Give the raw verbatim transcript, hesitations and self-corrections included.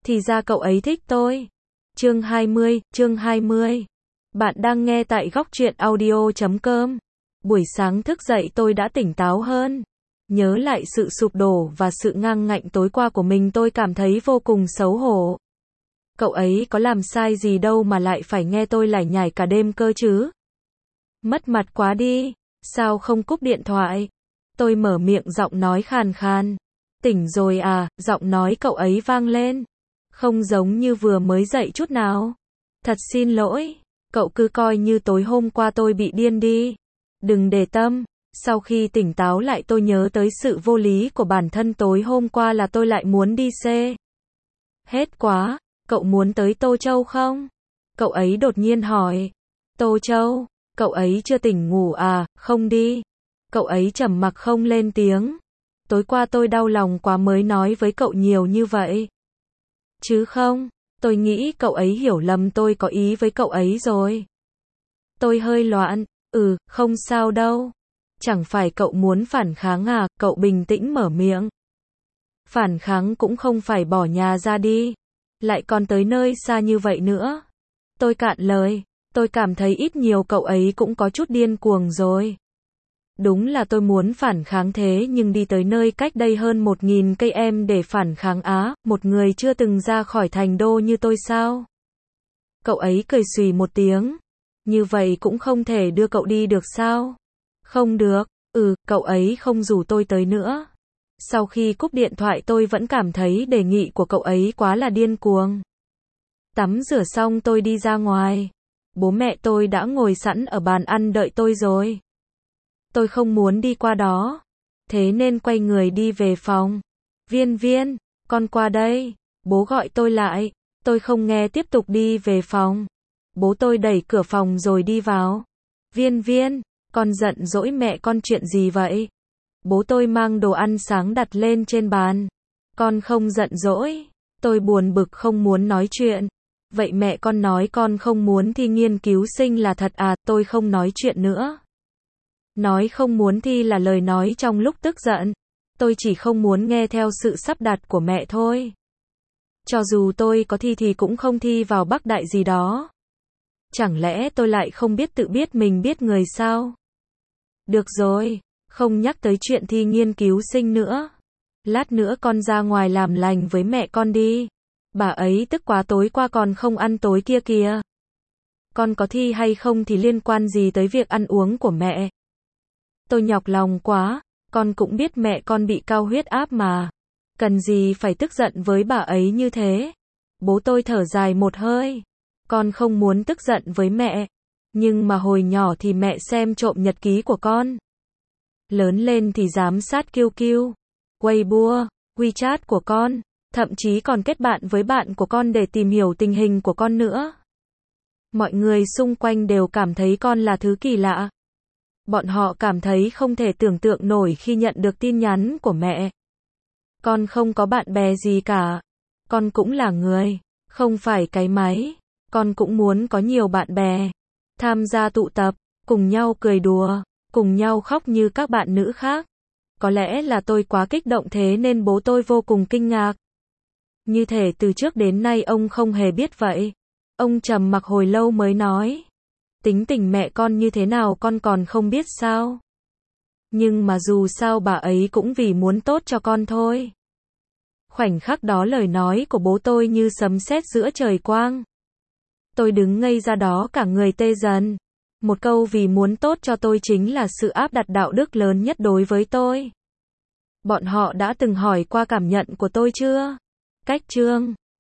Thì ra cậu ấy thích tôi. Chương hai mươi, chương hai mươi. Bạn đang nghe tại góc truyện audio chấm com. Buổi sáng thức dậy tôi đã tỉnh táo hơn. Nhớ lại sự sụp đổ và sự ngang ngạnh tối qua của mình, tôi cảm thấy vô cùng xấu hổ. Cậu ấy có làm sai gì đâu mà lại phải nghe tôi lải nhải cả đêm cơ chứ. Mất mặt quá đi, sao không cúp điện thoại? Tôi mở miệng giọng nói khàn khàn. Tỉnh rồi à? Giọng nói cậu ấy vang lên. Không giống như vừa mới dậy chút nào. Thật xin lỗi, cậu cứ coi như tối hôm qua tôi bị điên đi. Đừng để tâm. Sau khi tỉnh táo lại tôi nhớ tới sự vô lý của bản thân, tối hôm qua là tôi lại muốn đi xe. Hết quá, cậu muốn tới Tô Châu không? Cậu ấy đột nhiên hỏi. Tô Châu, cậu ấy chưa tỉnh ngủ à? Không đi. Cậu ấy trầm mặc không lên tiếng. Tối qua tôi đau lòng quá mới nói với cậu nhiều như vậy. Chứ không, tôi nghĩ cậu ấy hiểu lầm tôi có ý với cậu ấy rồi. Tôi hơi loạn. Ừ, không sao đâu. Chẳng phải cậu muốn phản kháng à? Cậu bình tĩnh mở miệng. Phản kháng cũng không phải bỏ nhà ra đi. Lại còn tới nơi xa như vậy nữa. Tôi cạn lời. Tôi cảm thấy ít nhiều cậu ấy cũng có chút điên cuồng rồi. Đúng là tôi muốn phản kháng, thế nhưng đi tới nơi cách đây hơn một nghìn cây em để phản kháng á, một người chưa từng ra khỏi thành đô như tôi sao? Cậu ấy cười xùy một tiếng. Như vậy cũng không thể đưa cậu đi được sao? Không được. Ừ, cậu ấy không rủ tôi tới nữa. Sau khi cúp điện thoại tôi vẫn cảm thấy đề nghị của cậu ấy quá là điên cuồng. Tắm rửa xong tôi đi ra ngoài. Bố mẹ tôi đã ngồi sẵn ở bàn ăn đợi tôi rồi. Tôi không muốn đi qua đó. Thế nên quay người đi về phòng. Viên Viên, con qua đây. Bố gọi tôi lại. Tôi không nghe, tiếp tục đi về phòng. Bố tôi đẩy cửa phòng rồi đi vào. Viên Viên, con giận dỗi mẹ con chuyện gì vậy? Bố tôi mang đồ ăn sáng đặt lên trên bàn. Con không giận dỗi. Tôi buồn bực không muốn nói chuyện. Vậy mẹ con nói con không muốn thi nghiên cứu sinh là thật à? Tôi không nói chuyện nữa. Nói không muốn thi là lời nói trong lúc tức giận. Tôi chỉ không muốn nghe theo sự sắp đặt của mẹ thôi. Cho dù tôi có thi thì cũng không thi vào Bắc Đại gì đó. Chẳng lẽ tôi lại không biết tự biết mình biết người sao? Được rồi, không nhắc tới chuyện thi nghiên cứu sinh nữa. Lát nữa con ra ngoài làm lành với mẹ con đi. Bà ấy tức quá, tối qua còn không ăn tối kia kìa. Con có thi hay không thì liên quan gì tới việc ăn uống của mẹ? Tôi nhọc lòng quá, con cũng biết mẹ con bị cao huyết áp mà. Cần gì phải tức giận với bà ấy như thế? Bố tôi thở dài một hơi. Con không muốn tức giận với mẹ. Nhưng mà hồi nhỏ thì mẹ xem trộm nhật ký của con. Lớn lên thì giám sát Q Q, Weibo, WeChat của con. Thậm chí còn kết bạn với bạn của con để tìm hiểu tình hình của con nữa. Mọi người xung quanh đều cảm thấy con là thứ kỳ lạ. Bọn họ cảm thấy không thể tưởng tượng nổi khi nhận được tin nhắn của mẹ. Con không có bạn bè gì cả. Con cũng là người, không phải cái máy. Con cũng muốn có nhiều bạn bè. Tham gia tụ tập, cùng nhau cười đùa, cùng nhau khóc như các bạn nữ khác. Có lẽ là tôi quá kích động thế nên bố tôi vô cùng kinh ngạc. Như thể từ trước đến nay ông không hề biết vậy. Ông trầm mặc hồi lâu mới nói. Tính tình mẹ con như thế nào con còn không biết sao? Nhưng mà dù sao bà ấy cũng vì muốn tốt cho con thôi. Khoảnh khắc đó lời nói của bố tôi như sấm sét giữa trời quang. Tôi đứng ngây ra đó cả người tê dần. Một câu vì muốn tốt cho tôi chính là sự áp đặt đạo đức lớn nhất đối với tôi. Bọn họ đã từng hỏi qua cảm nhận của tôi chưa? Cách chương